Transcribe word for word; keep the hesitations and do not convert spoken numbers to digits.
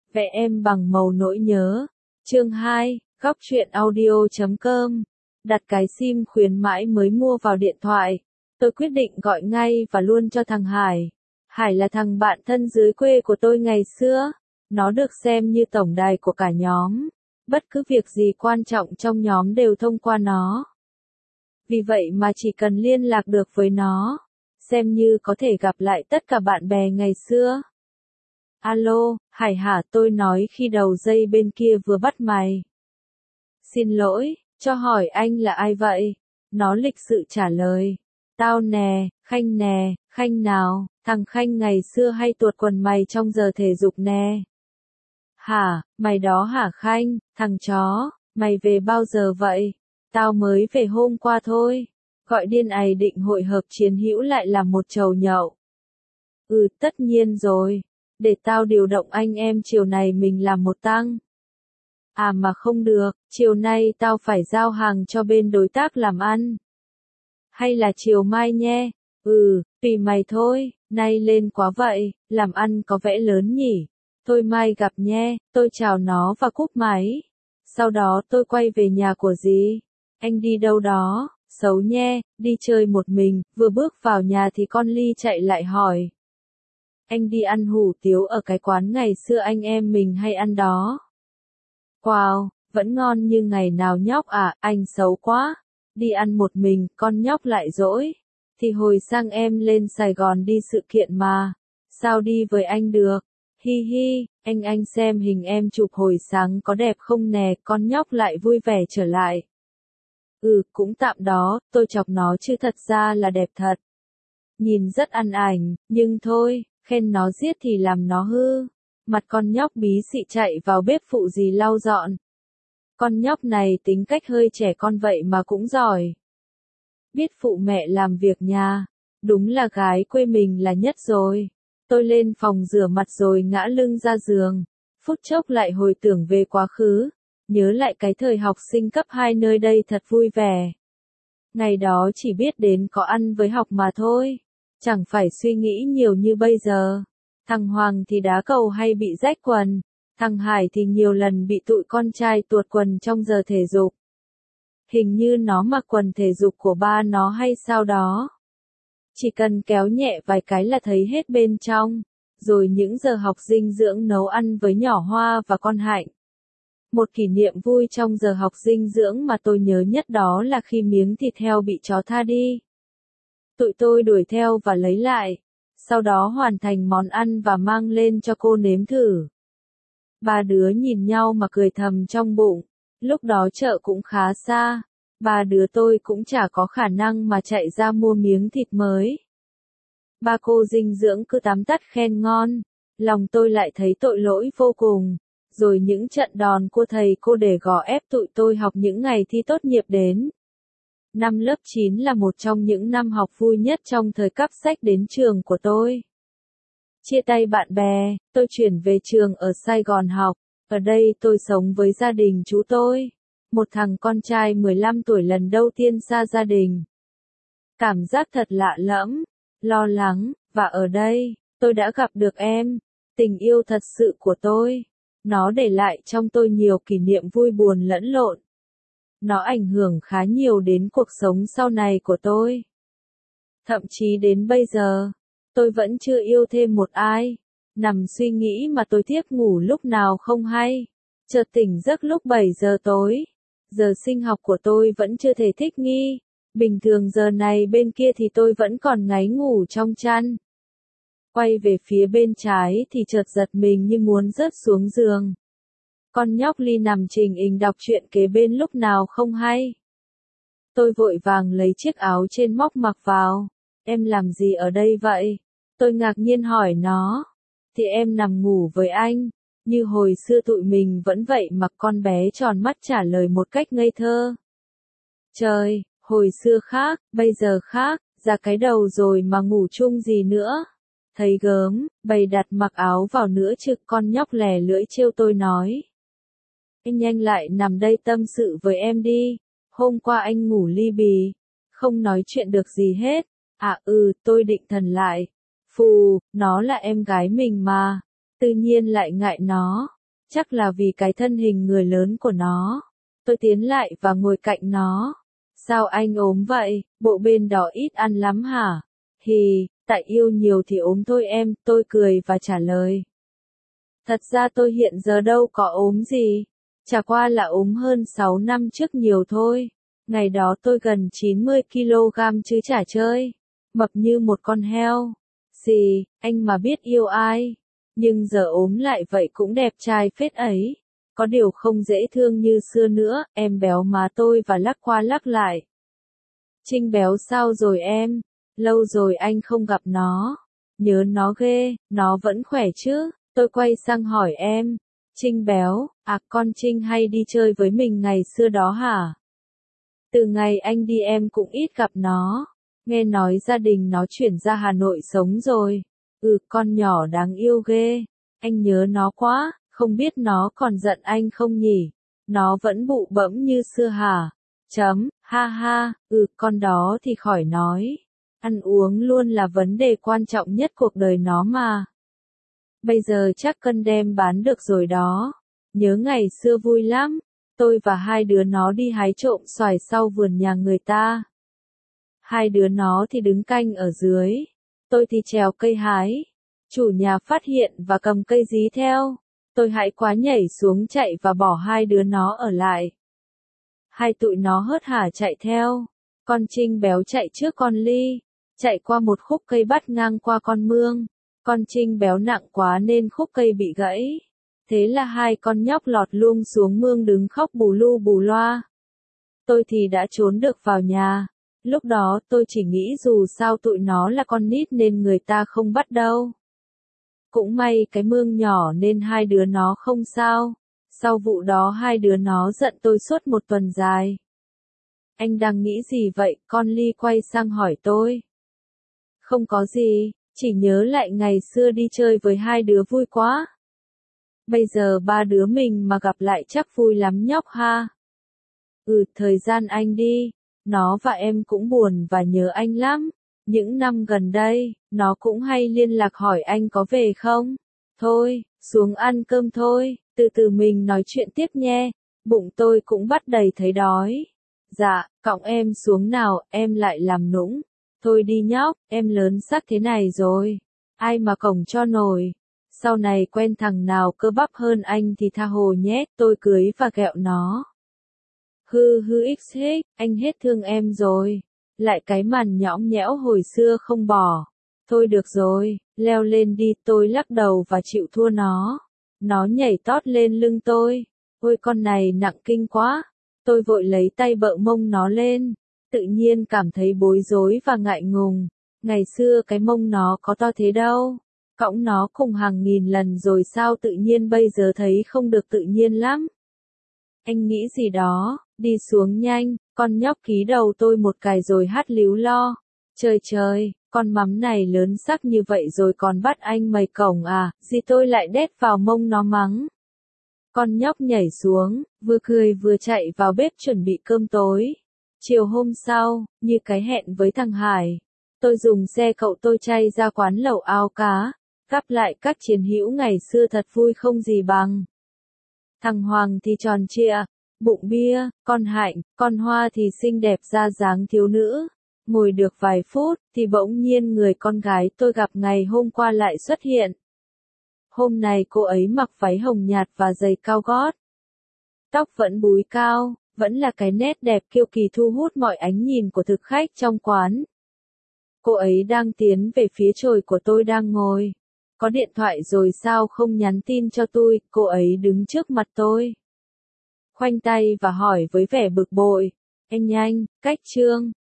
Vẽ em bằng màu nỗi nhớ. Chương hai, góc truyện audio chấm com. Đặt cái sim khuyến mãi mới mua vào điện thoại. Tôi quyết định gọi ngay và luôn cho thằng Hải. Hải là thằng bạn thân dưới quê của tôi ngày xưa. Nó được xem như tổng đài của cả nhóm. Bất cứ việc gì quan trọng trong nhóm đều thông qua nó. Vì vậy mà chỉ cần liên lạc được với nó, xem như có thể gặp lại tất cả bạn bè ngày xưa. Alo, Hải hả, tôi nói khi đầu dây bên kia vừa bắt mày. Xin lỗi, cho hỏi anh là ai vậy? Nó lịch sự trả lời. Tao nè, Khanh nè, Khanh nào, thằng Khanh ngày xưa hay tuột quần mày trong giờ thể dục nè. Hả, mày đó hả Khanh, thằng chó, mày về bao giờ vậy? Tao mới về hôm qua thôi. Gọi điên ày định hội hợp chiến hữu lại làm một chầu nhậu. Ừ, tất nhiên rồi. Để tao điều động anh em chiều này mình làm một tăng. À mà không được, chiều nay tao phải giao hàng cho bên đối tác làm ăn. Hay là chiều mai nhé? Ừ, tùy mày thôi, nay lên quá vậy, làm ăn có vẻ lớn nhỉ. Thôi mai gặp nhé, tôi chào nó và cúp máy. Sau đó tôi quay về nhà của dì. Anh đi đâu đó? Xấu nhé, đi chơi một mình. Vừa bước vào nhà thì con Ly chạy lại hỏi. Anh đi ăn hủ tiếu ở cái quán ngày xưa anh em mình hay ăn đó. Wow, vẫn ngon như ngày nào nhóc à, anh xấu quá. Đi ăn một mình, con nhóc lại dỗi. Thì hồi sang em lên Sài Gòn đi sự kiện mà. Sao đi với anh được? Hi hi, anh anh xem hình em chụp hồi sáng có đẹp không nè, con nhóc lại vui vẻ trở lại. Ừ, cũng tạm đó, tôi chọc nó chứ thật ra là đẹp thật. Nhìn rất ăn ảnh, nhưng thôi, khen nó giết thì làm nó hư. Mặt con nhóc bí xị chạy vào bếp phụ dì lau dọn. Con nhóc này tính cách hơi trẻ con vậy mà cũng giỏi. Biết phụ mẹ làm việc nhà, đúng là gái quê mình là nhất rồi. Tôi lên phòng rửa mặt rồi ngã lưng ra giường. Phút chốc lại hồi tưởng về quá khứ. Nhớ lại cái thời học sinh cấp hai nơi đây thật vui vẻ. Ngày đó chỉ biết đến có ăn với học mà thôi. Chẳng phải suy nghĩ nhiều như bây giờ. Thằng Hoàng thì đá cầu hay bị rách quần. Thằng Hải thì nhiều lần bị tụi con trai tuột quần trong giờ thể dục. Hình như nó mặc quần thể dục của ba nó hay sao đó. Chỉ cần kéo nhẹ vài cái là thấy hết bên trong. Rồi những giờ học dinh dưỡng nấu ăn với nhỏ Hoa và con Hạnh. Một kỷ niệm vui trong giờ học dinh dưỡng mà tôi nhớ nhất đó là khi miếng thịt heo bị chó tha đi. Tụi tôi đuổi theo và lấy lại. Sau đó hoàn thành món ăn và mang lên cho cô nếm thử. Ba đứa nhìn nhau mà cười thầm trong bụng. Lúc đó chợ cũng khá xa. Ba đứa tôi cũng chả có khả năng mà chạy ra mua miếng thịt mới. Ba cô dinh dưỡng cứ tắm tắt khen ngon. Lòng tôi lại thấy tội lỗi vô cùng. Rồi những trận đòn của thầy cô để gò ép tụi tôi học những ngày thi tốt nghiệp đến. Năm lớp chín là một trong những năm học vui nhất trong thời cấp sách đến trường của tôi. Chia tay bạn bè, tôi chuyển về trường ở Sài Gòn học. Ở đây tôi sống với gia đình chú tôi. Một thằng con trai mười lăm tuổi lần đầu tiên xa gia đình. Cảm giác thật lạ lẫm, lo lắng, và ở đây, tôi đã gặp được em. Tình yêu thật sự của tôi. Nó để lại trong tôi nhiều kỷ niệm vui buồn lẫn lộn. Nó ảnh hưởng khá nhiều đến cuộc sống sau này của tôi. Thậm chí đến bây giờ, tôi vẫn chưa yêu thêm một ai. Nằm suy nghĩ mà tôi thiếp ngủ lúc nào không hay. Chợt tỉnh giấc lúc bảy giờ tối. Giờ sinh học của tôi vẫn chưa thể thích nghi. Bình thường giờ này bên kia thì tôi vẫn còn ngáy ngủ trong chăn. Quay về phía bên trái thì chợt giật mình như muốn rớt xuống giường. Con nhóc Ly nằm trình hình đọc truyện kế bên lúc nào không hay. Tôi vội vàng lấy chiếc áo trên móc mặc vào. Em làm gì ở đây vậy? Tôi ngạc nhiên hỏi nó. Thì em nằm ngủ với anh. Như hồi xưa tụi mình vẫn vậy mà con bé tròn mắt trả lời một cách ngây thơ. Trời, hồi xưa khác, bây giờ khác, ra cái đầu rồi mà ngủ chung gì nữa. Thấy gớm, bày đặt mặc áo vào nữa chứ, con nhóc lè lưỡi trêu tôi nói. Anh nhanh lại nằm đây tâm sự với em đi. Hôm qua anh ngủ ly bì. Không nói chuyện được gì hết. À ừ, tôi định thần lại. Phù, nó là em gái mình mà. Tự nhiên lại ngại nó. Chắc là vì cái thân hình người lớn của nó. Tôi tiến lại và ngồi cạnh nó. Sao anh ốm vậy, bộ bên đó ít ăn lắm hả? Hì, tại yêu nhiều thì ốm thôi em, tôi cười và trả lời. Thật ra tôi hiện giờ đâu có ốm gì. Chả qua là ốm hơn sáu năm trước nhiều thôi. Ngày đó tôi gần chín mươi ki lô gam chứ chả chơi. Mập như một con heo. Xì, anh mà biết yêu ai. Nhưng giờ ốm lại vậy cũng đẹp trai phết ấy. Có điều không dễ thương như xưa nữa, em béo má tôi và lắc qua lắc lại. Trinh béo sao rồi em? Lâu rồi anh không gặp nó. Nhớ nó ghê, nó vẫn khỏe chứ? Tôi quay sang hỏi em. Trinh béo, à con Trinh hay đi chơi với mình ngày xưa đó hả? Từ ngày anh đi em cũng ít gặp nó. Nghe nói gia đình nó chuyển ra Hà Nội sống rồi. Ừ, con nhỏ đáng yêu ghê. Anh nhớ nó quá, không biết nó còn giận anh không nhỉ? Nó vẫn bụ bẫm như xưa hả? Chấm, ha ha, ừ, con đó thì khỏi nói. Ăn uống luôn là vấn đề quan trọng nhất cuộc đời nó mà. Bây giờ chắc cân đem bán được rồi đó. Nhớ ngày xưa vui lắm. Tôi và hai đứa nó đi hái trộm xoài sau vườn nhà người ta. Hai đứa nó thì đứng canh ở dưới. Tôi thì trèo cây hái. Chủ nhà phát hiện và cầm cây dí theo. Tôi hãi quá nhảy xuống chạy và bỏ hai đứa nó ở lại. Hai tụi nó hớt hả chạy theo. Con Trinh béo chạy trước con Ly. Chạy qua một khúc cây bắt ngang qua con mương. Con Trinh béo nặng quá nên khúc cây bị gãy. Thế là hai con nhóc lọt luôn xuống mương đứng khóc bù lu bù loa. Tôi thì đã trốn được vào nhà. Lúc đó tôi chỉ nghĩ dù sao tụi nó là con nít nên người ta không bắt đâu. Cũng may cái mương nhỏ nên hai đứa nó không sao. Sau vụ đó hai đứa nó giận tôi suốt một tuần dài. Anh đang nghĩ gì vậy? Con Ly quay sang hỏi tôi. Không có gì, chỉ nhớ lại ngày xưa đi chơi với hai đứa vui quá. Bây giờ ba đứa mình mà gặp lại chắc vui lắm nhóc ha. Ừ, thời gian anh đi, nó và em cũng buồn và nhớ anh lắm. Những năm gần đây, nó cũng hay liên lạc hỏi anh có về không. Thôi, xuống ăn cơm thôi, từ từ mình nói chuyện tiếp nhé. Bụng tôi cũng bắt đầy thấy đói. Dạ, cõng em xuống nào, em lại làm nũng. Thôi đi nhóc, em lớn xác thế này rồi. Ai mà cổng cho nổi. Sau này quen thằng nào cơ bắp hơn anh thì tha hồ nhé, tôi cưới và ghẹo nó. Hư hư x hết, anh hết thương em rồi. Lại cái màn nhõng nhẽo hồi xưa không bỏ. Thôi được rồi, leo lên đi, tôi lắc đầu và chịu thua nó. Nó nhảy tót lên lưng tôi. Ôi con này nặng kinh quá. Tôi vội lấy tay bợ mông nó lên. Tự nhiên cảm thấy bối rối và ngại ngùng. Ngày xưa cái mông nó có to thế đâu. Cõng nó cùng hàng nghìn lần rồi sao tự nhiên bây giờ thấy không được tự nhiên lắm. Anh nghĩ gì đó, đi xuống nhanh, con nhóc ký đầu tôi một cài rồi hát líu lo. Trời trời, con mắm này lớn sắc như vậy rồi còn bắt anh mày cổng à, gì tôi lại đét vào mông nó mắng. Con nhóc nhảy xuống, vừa cười vừa chạy vào bếp chuẩn bị cơm tối. Chiều hôm sau, như cái hẹn với thằng Hải, tôi dùng xe cậu tôi chay ra quán lẩu ao cá, gắp lại các chiến hữu ngày xưa thật vui không gì bằng. Thằng Hoàng thì tròn trịa, bụng bia, con Hạnh, con Hoa thì xinh đẹp ra dáng thiếu nữ. Ngồi được vài phút, thì bỗng nhiên người con gái tôi gặp ngày hôm qua lại xuất hiện. Hôm nay cô ấy mặc váy hồng nhạt và giày cao gót. Tóc vẫn búi cao, vẫn là cái nét đẹp kiêu kỳ thu hút mọi ánh nhìn của thực khách trong quán. Cô ấy đang tiến về phía chổi của tôi đang ngồi. Có điện thoại rồi sao không nhắn tin cho tôi, cô ấy đứng trước mặt tôi. Khoanh tay và hỏi với vẻ bực bội. Anh nhanh, cách Trương,